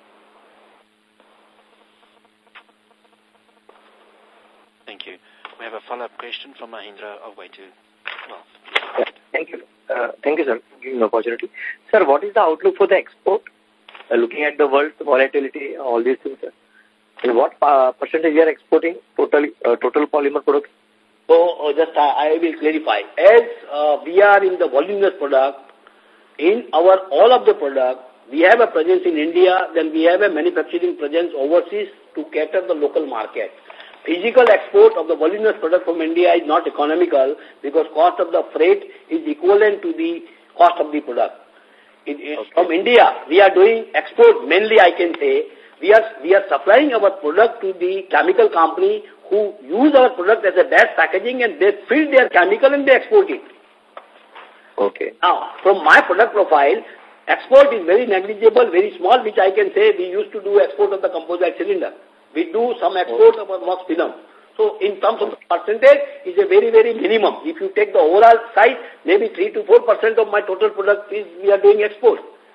Thank you. We have a follow-up question from Mahindra of way to well. Yeah, thank you. Uh, thank you, sir, for giving the opportunity. Sir, what is the outlook for the export? Uh, looking at the world volatility, all these things, sir. And what uh, percentage you are exporting total, uh, total polymer products? So, uh, just uh, I will clarify. As uh, we are in the voluminous product, in our all of the product, we have a presence in India, then we have a manufacturing presence overseas to cater the local market. Physical export of the voluminous product from India is not economical because cost of the freight is equivalent to the cost of the product. It, it, okay. From India, we are doing export mainly, I can say. We are, we are supplying our product to the chemical company who use our product as a best packaging and they fill their chemical and they export it. Okay. Now, from my product profile, export is very negligible, very small, which I can say we used to do export of the composite cylinder. We do some export of our box film. So, in terms of the percentage, is a very, very minimum. If you take the overall size, maybe three to four percent of my total product is we are doing export.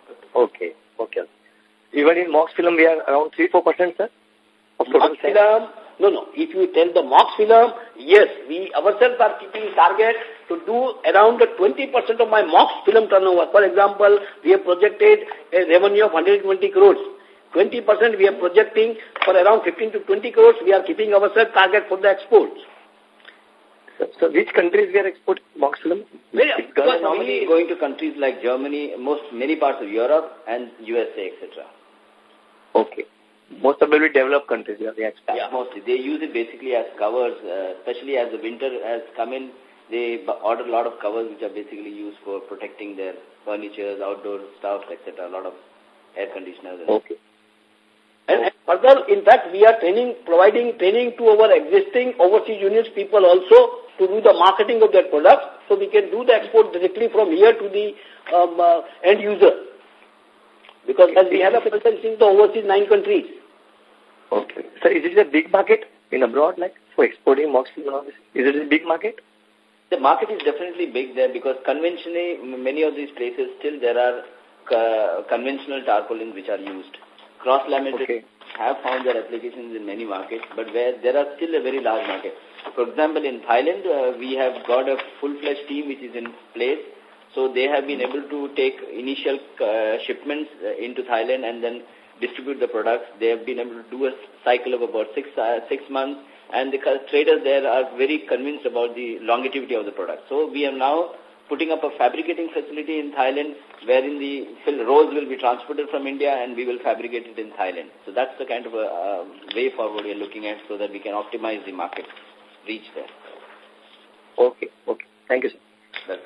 Okay, okay. Even in MOX film, we are around three to four percent, sir? Of total MOX film, no, no. If you tell the MOX film, yes, we ourselves are keeping target to do around twenty percent of my MOX film turnover. For example, we have projected a revenue of one hundred twenty crores. twenty percent we are projecting for around fifteen to twenty crores. We are keeping ourselves target for the exports. So, so which countries we are exporting MOX film? We are normally going to countries like Germany, most many parts of Europe and U S A, et cetera. Okay. Most probably developed countries, yeah, they expect. Yeah, mostly. They use it basically as covers, uh, especially as the winter has come in. They order a lot of covers which are basically used for protecting their furniture, outdoor stuff, et cetera. A lot of air conditioners. Okay. And, and further, in fact, we are training, providing training to our existing overseas units people also to do the marketing of their products, so we can do the export directly from here to the um, uh, end user. Because as we have a presence in the overseas nine countries. Okay. So is it a big market in abroad, like, for exporting MOX film? Is it a big market? The market is definitely big there because conventionally, many of these places, still there are uh, conventional tarpaulins which are used. Cross-laminated okay. have found their applications in many markets, but where there are still a very large market. For example, in Thailand, uh, we have got a full-fledged team which is in place. So they have been able to take initial uh, shipments uh, into Thailand and then distribute the products. They have been able to do a cycle of about six uh, six months, and the traders there are very convinced about the longevity of the product. So we are now putting up a fabricating facility in Thailand wherein the fill rolls will be transported from India and we will fabricate it in Thailand. So that's the kind of a uh, way forward we are looking at so that we can optimize the market reach there. Okay, okay. Thank you, sir. Welcome.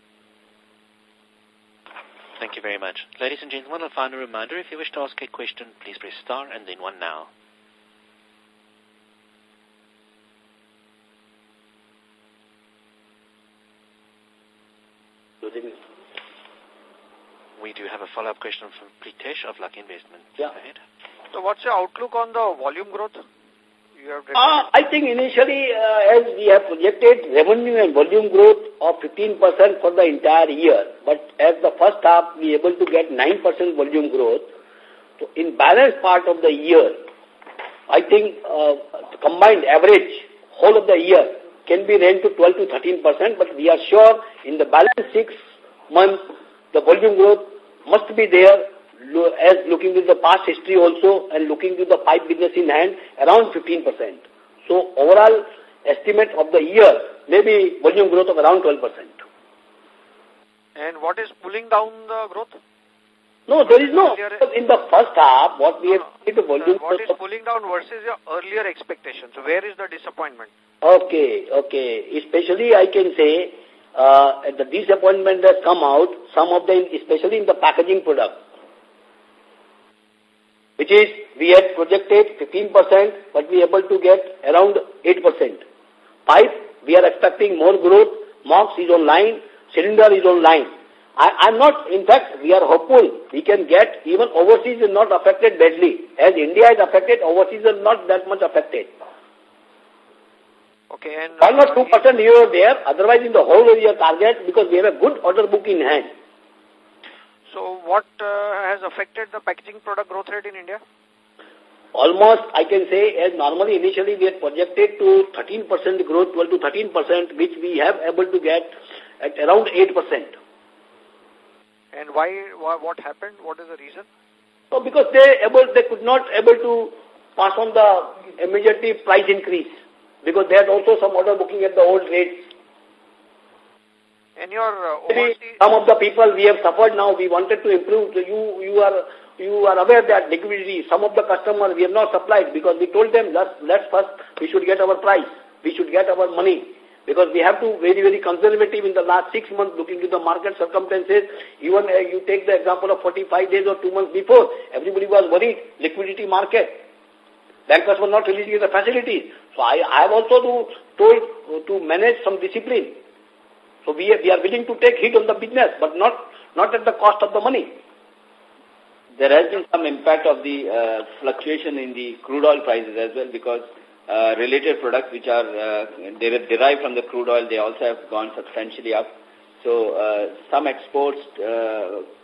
Thank you very much. Ladies and gentlemen, a final reminder, if you wish to ask a question, please press star and then one now. We do have a follow-up question from Pritesh of Lucky Investment. Yeah. Go ahead. So what's your outlook on the volume growth? You have uh, I think initially, uh, as we have projected revenue and volume growth of fifteen percent for the entire year, but as the first half, we able to get nine percent volume growth. So in balance part of the year, I think uh, the combined average whole of the year can be range to twelve to thirteen percent, but we are sure in the balance six months, the volume growth must be there, as looking at the past history also and looking at the pipe business in hand, around fifteen percent. So overall estimate of the year may be volume growth of around twelve percent. And what is pulling down the growth? No, there is no. In the first half, what we have seen the volume What is pulling down versus your earlier expectations? So where is the disappointment? Okay, okay. Especially I can say uh, the disappointment has come out, some of them, especially in the packaging product, which is we had projected fifteen percent, but we are able to get around eight percent. Pipe, we are expecting more growth. MOX is online. Cylinder is online. I, I'm not, in fact, we are hopeful we can get, even overseas is not affected badly. As India is affected, overseas is not that much affected. Okay, and... One or two percent here or there, otherwise in the whole area target, because we have a good order book in hand. So what uh, has affected the packaging product growth rate in India? Almost, I can say, as normally initially we had projected to thirteen percent growth, twelve to thirteen percent, which we have able to get at around eight percent. And why, why, what happened? What is the reason? So because they able, they could not able to pass on the immediately price increase, because they had also some order booking at the old rates. And your uh, Maybe some of the people we have suffered now, we wanted to improve. You, you are, you are aware that liquidity, some of the customers we have not supplied because we told them let's, let's first, we should get our price. We should get our money. Because we have to very, very conservative in the last six months looking to the market circumstances. Even uh, you take the example of forty-five days or two months before, everybody was worried, liquidity market. Bankers were not releasing the facilities. So I, I have also to, told to manage some discipline. So we are, we are willing to take hit on the business, but not, not at the cost of the money. There has been some impact of the uh, fluctuation in the crude oil prices as well, because uh, related products which are uh, derived from the crude oil, they also have gone substantially up. So uh, some exports uh,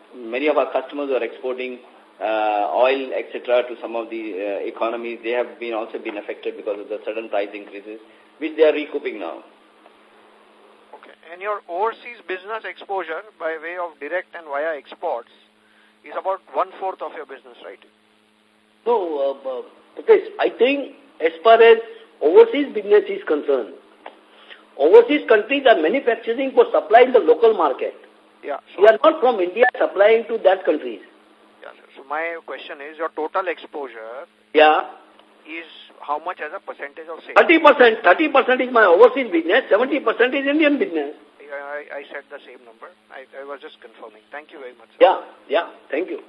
many of our customers are exporting uh, oil, et cetera, to some of the uh, economies. They have been also been affected because of the sudden price increases, which they are recouping now. Okay. And your overseas business exposure by way of direct and via exports is about one-fourth of your business, right? No, uh, because I think as far as overseas business is concerned, overseas countries are manufacturing for supply in the local market. Yeah. So we are not from India supplying to that countries. Yeah. So my question is, your total exposure yeah. is how much as a percentage of sales? thirty percent. thirty percent is my overseas business, seventy percent is Indian business. I, I said the same number. I, I was just confirming. Thank you very much, sir. Yeah, yeah. Thank you.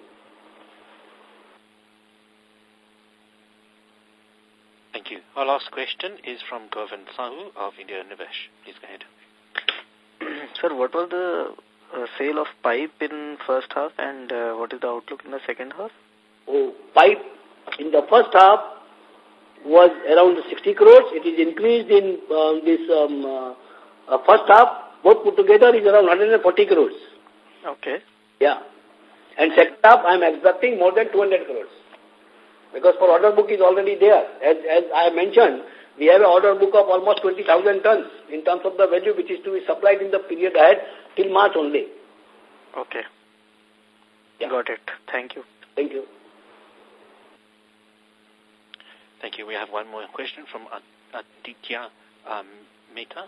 Thank you. Our last question is from Govind Sahu of India Nivesh. Please go ahead. Sir, what was the uh, sale of pipe in first half and uh, what is the outlook in the second half? Oh, pipe in the first half was around sixty crores. It is increased in um, this um, uh, uh, first half. Both put together is around one hundred forty crores. Okay. Yeah. And second half, I am expecting more than two hundred crores. Because for order book is already there. As, as I mentioned, we have an order book of almost twenty thousand tons in terms of the value which is to be supplied in the period ahead till March only. Okay. Yeah. Got it. Thank you. Thank you. Thank you. We have one more question from Aditya um, Mehta.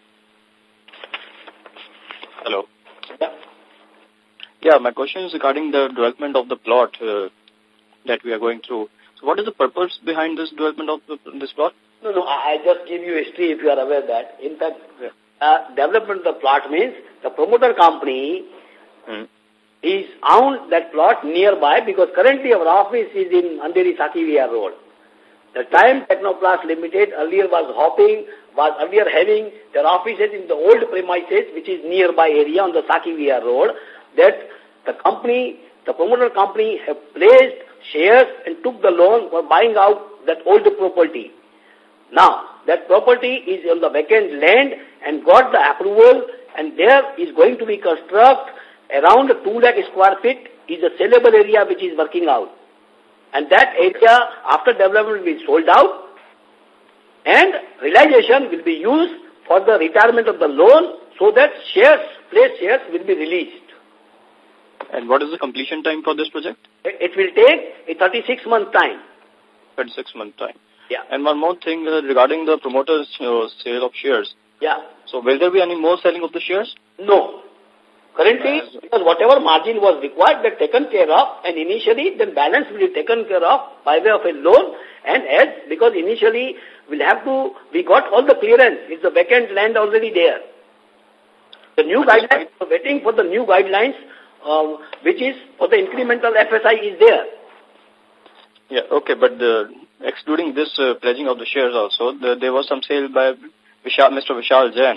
Hello. Yeah. Yeah, my question is regarding the development of the plot uh, that we are going through. So what is the purpose behind this development of the, this plot? No, no, I, I just give you history if you are aware that. In fact, uh, development of the plot means the promoter company hmm. is owned that plot nearby because currently our office is in Andheri Saki Vihar Road. The Time Technoplast Limited earlier was hopping, was earlier having their offices in the old premises which is nearby area on the Saki Vihar Road, that the company, the promoter company have placed shares and took the loan for buying out that old property. Now, that property is on the vacant land and got the approval, and there is going to be construct around two lakh square feet is a sellable area which is working out. And that area after development will be sold out and realization will be used for the retirement of the loan so that shares, placed shares will be released. And what is the completion time for this project? It, it will take a thirty-six month time. thirty-six month time. Yeah. And one more thing uh, regarding the promoter's uh, sale of shares. Yeah. So will there be any more selling of the shares? No. Currently, uh, because whatever margin was required, they're taken care of, and initially, then balance will be taken care of by way of a loan, and as, because initially, we'll have to, we got all the clearance, it's the vacant land already there. The new what guidelines, we're waiting for the new guidelines, um, which is for the incremental F S I is there. Yeah, okay, but the, excluding this uh, pledging of the shares also, the, there was some sale by Vishal, Mister Vishal Jain.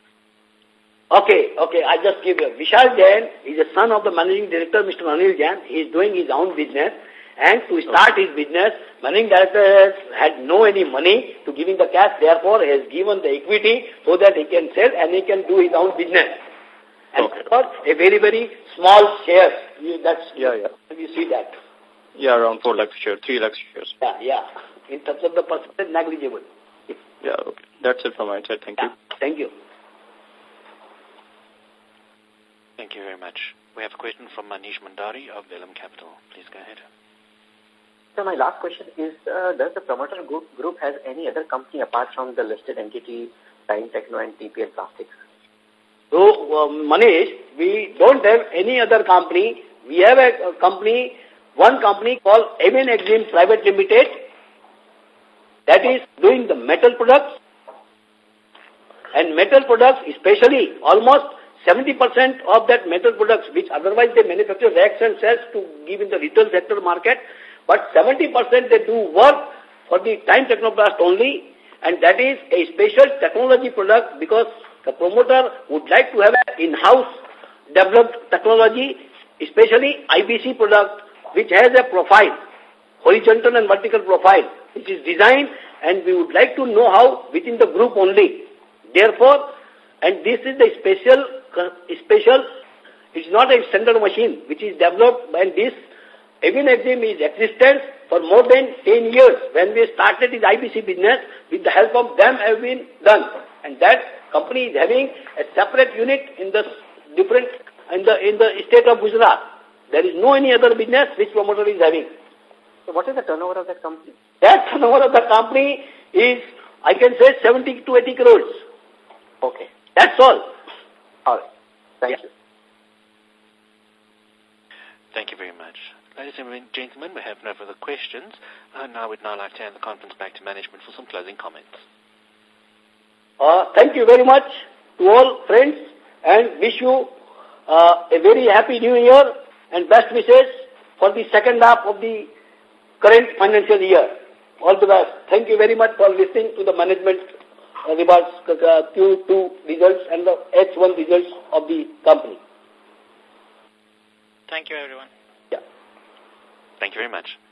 Okay, okay, I just give you. Vishal Jain is a son of the managing director, Mister Anil Jain. He is doing his own business. And to start okay. his business, managing director has had no any money to giving the cash. Therefore, he has given the equity so that he can sell and he can do his own business. And okay. for a very, very small share. You, that's, yeah, yeah. You see that. Yeah, around four lakh shares, three lakh shares. Yeah, yeah. In terms of the percentage, negligible. Yeah, okay. That's it from my side. Thank yeah. you. Thank you. Thank you very much. We have a question from Manish Mandari of Vellum Capital. Please go ahead. So my last question is, uh, does the promoter group, group has any other company apart from the listed entity, Time Techno and T P L Plastics? So, um, Manish, we don't have any other company. We have a, a company, one company called Amin Exim Private Limited, that is doing the metal products. And metal products, especially almost seventy percent of that metal products, which otherwise they manufacture racks and cells to give in the retail sector market, but seventy percent they do work for the Time Technoplast only, and that is a special technology product because the promoter would like to have an in-house developed technology, especially I B C product, which has a profile, horizontal and vertical profile, which is designed, and we would like to know how within the group only. Therefore, and this is the special, special It's not a standard machine which is developed by this. Evinexim is existence for more than ten years. When we started this I B C business, with the help of them have been done. And that company is having a separate unit in the different, in the, in the state of Gujarat. There is no any other business which promoter is having. So what is the turnover of that company? That turnover of the company is, I can say, seventy to eighty crores. Okay. That's all. All right. Thank yeah. you. Thank you very much. Ladies and gentlemen, we have no further questions. And I would now like to hand the conference back to management for some closing comments. Uh, thank you very much to all friends and wish you uh, a very happy new year and best wishes for the second half of the current financial year. All the best. Thank you very much for listening to the management uh, regards uh, Q two results and the H one results of the company. Thank you, everyone. Yeah. Thank you very much.